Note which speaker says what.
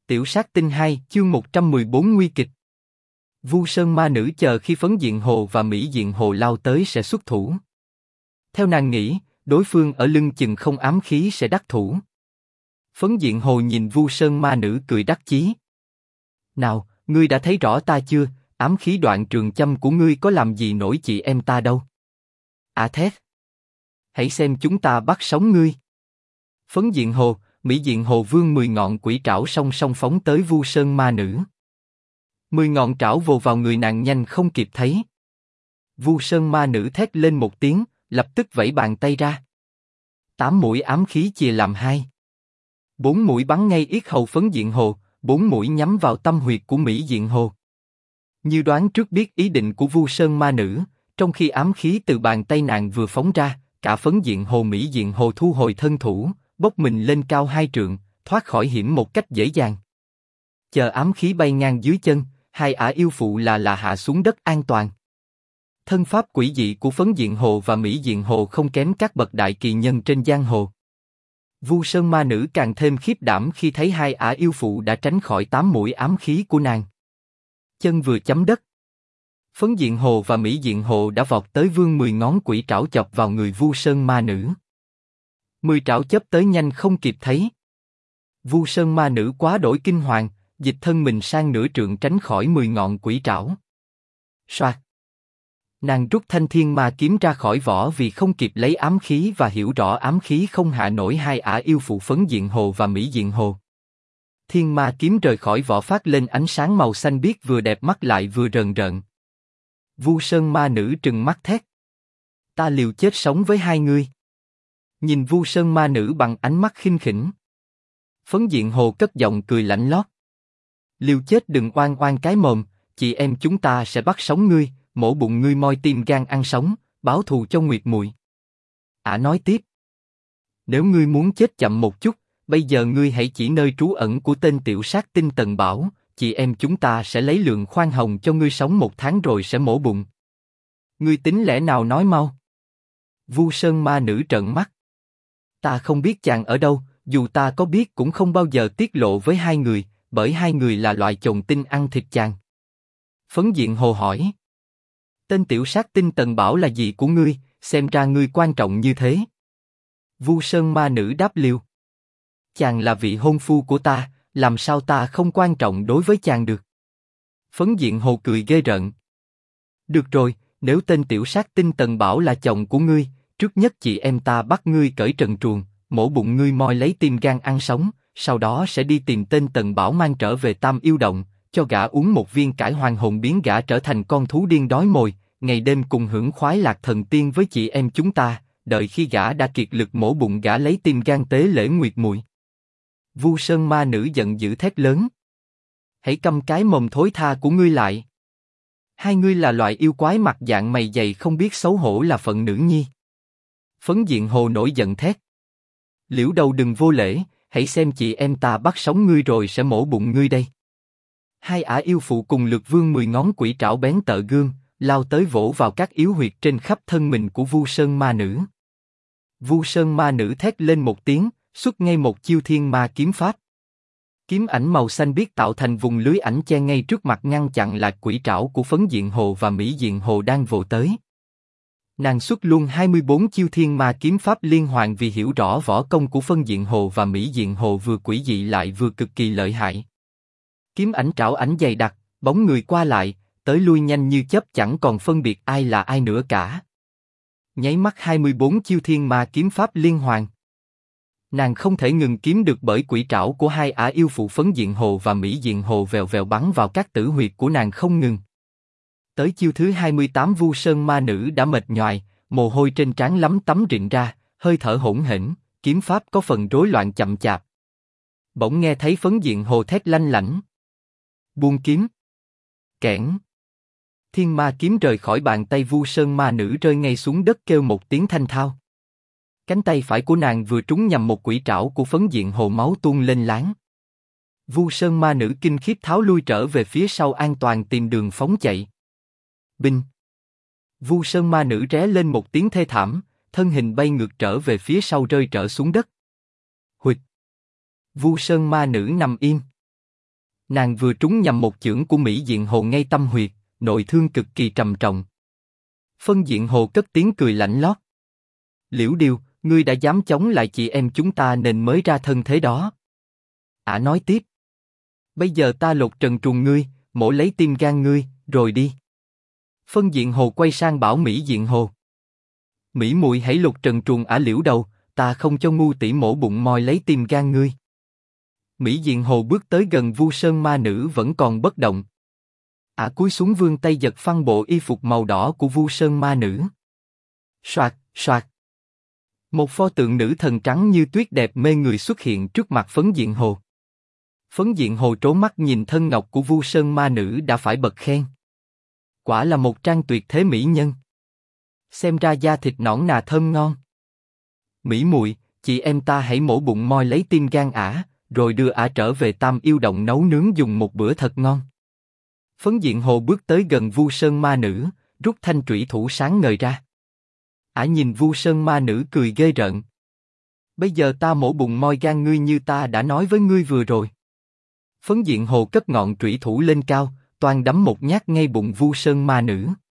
Speaker 1: Tiểu sát tinh 2, chương 114 nguy kịch. Vu Sơn ma nữ chờ khi Phấn Diện Hồ và Mỹ Diện Hồ lao tới sẽ xuất thủ. Theo nàng nghĩ, đối phương ở lưng chừng không ám khí sẽ đắc thủ. Phấn Diện Hồ nhìn Vu Sơn ma nữ cười đắc chí. Nào, ngươi đã thấy rõ ta chưa? Ám khí đoạn trường châm của ngươi có làm gì nổi chị em ta đâu. Thét. Hãy xem chúng ta bắt sống ngươi. Phấn Diện Hồ, Mỹ Diện Hồ vươn 10 ngọn quỷ trảo song song phóng tới Vu Sơn ma nữ. 10 ngọn trảo vồ vào người nàng nhanh không kịp thấy. Vu Sơn ma nữ thét lên một tiếng, lập tức vẫy bàn tay ra. 8 mũi ám khí chia làm 2. 4 mũi bắn ngay yết hầu Phấn Diện Hồ, 4 mũi nhắm vào tâm huyệt của Mỹ Diện Hồ. Như đoán trước biết ý định của Vu Sơn ma nữ, trong khi ám khí từ bàn tay nàng vừa phóng ra, cả Phấn Diện Hồ Mỹ Diện Hồ thu hồi thân thủ, bốc mình lên cao 2 trượng, thoát khỏi hiểm một cách dễ dàng. Chờ ám khí bay ngang dưới chân, hai ả yêu phụ là hạ xuống đất an toàn. Thân pháp quỷ dị của Phấn Diện Hồ và Mỹ Diện Hồ không kém các bậc đại kỳ nhân trên giang hồ. Vu Sơn ma nữ càng thêm khiếp đảm khi thấy hai ả yêu phụ đã tránh khỏi 8 mũi ám khí của nàng. Chân vừa chấm đất, Phấn Diện Hồ và Mỹ Diện Hồ đã vọt tới vươn 10 ngón quỷ trảo chọc vào người Vu Sơn ma nữ. 10 trảo chớp tới nhanh không kịp thấy. Vu Sơn ma nữ quá đổi kinh hoàng, dịch thân mình sang nửa trượng tránh khỏi 10 ngọn quỷ trảo. Soạt. Nàng rút thanh thiên ma kiếm ra khỏi vỏ vì không kịp lấy ám khí và hiểu rõ ám khí không hạ nổi hai ả yêu phụ Phấn Diện Hồ và Mỹ Diện Hồ. Thiên ma kiếm rời khỏi vỏ phát lên ánh sáng màu xanh biếc vừa đẹp mắt lại vừa rờn rợn. Vu Sơn ma nữ trừng mắt thét: Ta liều chết sống với hai ngươi. Nhìn Vu Sơn ma nữ bằng ánh mắt khinh khỉnh. Phấn Diện Hồ cất giọng cười lạnh lót: Liều chết đừng oan oan cái mồm, chị em chúng ta sẽ bắt sống ngươi, mổ bụng ngươi moi tim gan ăn sống, báo thù cho Nguyệt muội. Nói tiếp: Nếu ngươi muốn chết chậm một chút, bây giờ ngươi hãy chỉ nơi trú ẩn của tên tiểu sát tinh Tần Bảo, chị em chúng ta sẽ lấy lượng khoan hồng cho ngươi sống 1 tháng rồi sẽ mổ bụng. Ngươi tính lẽ nào nói mau? Vu Sơn ma nữ trợn mắt: Ta không biết chàng ở đâu, dù ta có biết cũng không bao giờ tiết lộ với hai người, bởi hai người là loại chồn tinh ăn thịt chàng. Phấn Diện Hồ hỏi: Tên tiểu sát tinh Tần Bảo là gì của ngươi, xem ra ngươi quan trọng như thế. Vu Sơn ma nữ đáp liều: Chàng là vị hôn phu của ta, làm sao ta không quan trọng đối với chàng được? Phấn Diện Hồ cười ghê rợn: Được rồi, nếu tên tiểu sát tinh Tần Bảo là chồng của ngươi, trước nhất chị em ta bắt ngươi cởi trần truồng, mổ bụng ngươi moi lấy tim gan ăn sống, sau đó sẽ đi tìm tên Tần Bảo mang trở về Tam Yêu Động, cho gã uống một viên cải hoàng hồn biến gã trở thành con thú điên đói mồi, ngày đêm cùng hưởng khoái lạc thần tiên với chị em chúng ta, đợi khi gã đã kiệt lực mổ bụng gã lấy tim gan tế lễ Nguyệt muội. Vu Sơn ma nữ giận dữ thét lớn: Hãy câm cái mồm thối tha của ngươi lại. Hai ngươi là loại yêu quái mặt dạng mày dày không biết xấu hổ là phận nữ nhi. Phấn Diện Hồ nổi giận thét: Liễu đầu đừng vô lễ, hãy xem chị em ta bắt sống ngươi rồi sẽ mổ bụng ngươi đây. Hai ả yêu phụ cùng lượt vươn 10 ngón quỷ trảo bén tợ gươm, lao tới vỗ vào các yếu huyệt trên khắp thân mình của Vu Sơn ma nữ. Vu Sơn ma nữ thét lên một tiếng, xuất ngay một chiêu thiên ma kiếm pháp. Kiếm ảnh màu xanh biếc tạo thành vùng lưới ảnh che ngay trước mặt ngăn chặn lại quỷ trảo của Phấn Diện Hồ và Mỹ Diện Hồ đang vồ tới. Nàng xuất luôn 24 chiêu thiên ma kiếm pháp liên hoàn vì hiểu rõ võ công của Phấn Diện Hồ và Mỹ Diện Hồ vừa quỷ dị lại vừa cực kỳ lợi hại. Kiếm ảnh trảo ảnh dày đặc, bóng người qua lại, tới lui nhanh như chớp chẳng còn phân biệt ai là ai nữa cả. Nháy mắt 24 chiêu thiên ma kiếm pháp liên hoàn. Nàng không thể ngừng kiếm được bởi quỷ trảo của hai ả yêu phụ Phấn Diện Hồ và Mỹ Diện Hồ vèo vèo bắn vào các tử huyệt của nàng không ngừng. Tới chiêu thứ 28 Vu Sơn ma nữ đã mệt nhoài, mồ hôi trên trán lấm tấm rịn ra, hơi thở hỗn hển, kiếm pháp có phần rối loạn chậm chạp. Bỗng nghe thấy Phấn Diện Hồ thét lanh lảnh: Buông kiếm! Kẽn! Thiên ma kiếm rời khỏi bàn tay Vu Sơn ma nữ rơi ngay xuống đất kêu một tiếng thanh thao. Cánh tay phải của nàng vừa trúng nhầm một quỷ trảo của Phấn Diện Hồ, máu tuôn lên láng. Vu Sơn ma nữ kinh khiếp tháo lui trở về phía sau an toàn tìm đường phóng chạy. Binh! Vu Sơn ma nữ ré lên một tiếng thê thảm, thân hình bay ngược trở về phía sau rơi trở xuống đất. Huỵch! Vu Sơn ma nữ nằm im. Nàng vừa trúng nhầm một chưởng của Mỹ Diện Hồ ngay tâm huyệt, nội thương cực kỳ trầm trọng. Phân Diện Hồ cất tiếng cười lạnh lót. Liễu Điêu, ngươi đã dám chống lại chị em chúng ta nên mới ra thân thế đó. Ả nói tiếp. Bây giờ ta lột trần truồng ngươi, mổ lấy tim gan ngươi, rồi đi. Phân Diện Hồ quay sang bảo Mỹ Diện Hồ. Mỹ muội hãy lột trần truồng Ả Liễu đầu, ta không cho ngu tỷ mổ bụng moi lấy tim gan ngươi. Mỹ Diện Hồ bước tới gần Vu Sơn ma nữ vẫn còn bất động. Ả cúi xuống vươn tay giật phăng bộ y phục màu đỏ của Vu Sơn ma nữ. Soạt, soạt. Một pho tượng nữ thần trắng như tuyết đẹp mê người xuất hiện trước mặt Phấn Diện Hồ. Phấn Diện Hồ trố mắt nhìn thân ngọc của Vu Sơn ma nữ đã phải bật khen. Quả là một trang tuyệt thế mỹ nhân. Xem ra da thịt nõn nà thơm ngon. Mỹ muội, chị em ta hãy mổ bụng moi lấy tim gan Ả, rồi đưa Ả trở về Tam Yêu Động nấu nướng dùng một bữa thật ngon. Phấn Diện Hồ bước tới gần Vu Sơn ma nữ, rút thanh trủy thủ sáng ngời ra. Ả nhìn Vu Sơn ma nữ cười ghê rợn. Bây giờ ta mổ bụng moi gan ngươi như ta đã nói với ngươi vừa rồi. Phấn Diện Hồ cất ngọn trủy thủ lên cao, toan đấm một nhát ngay bụng Vu Sơn ma nữ.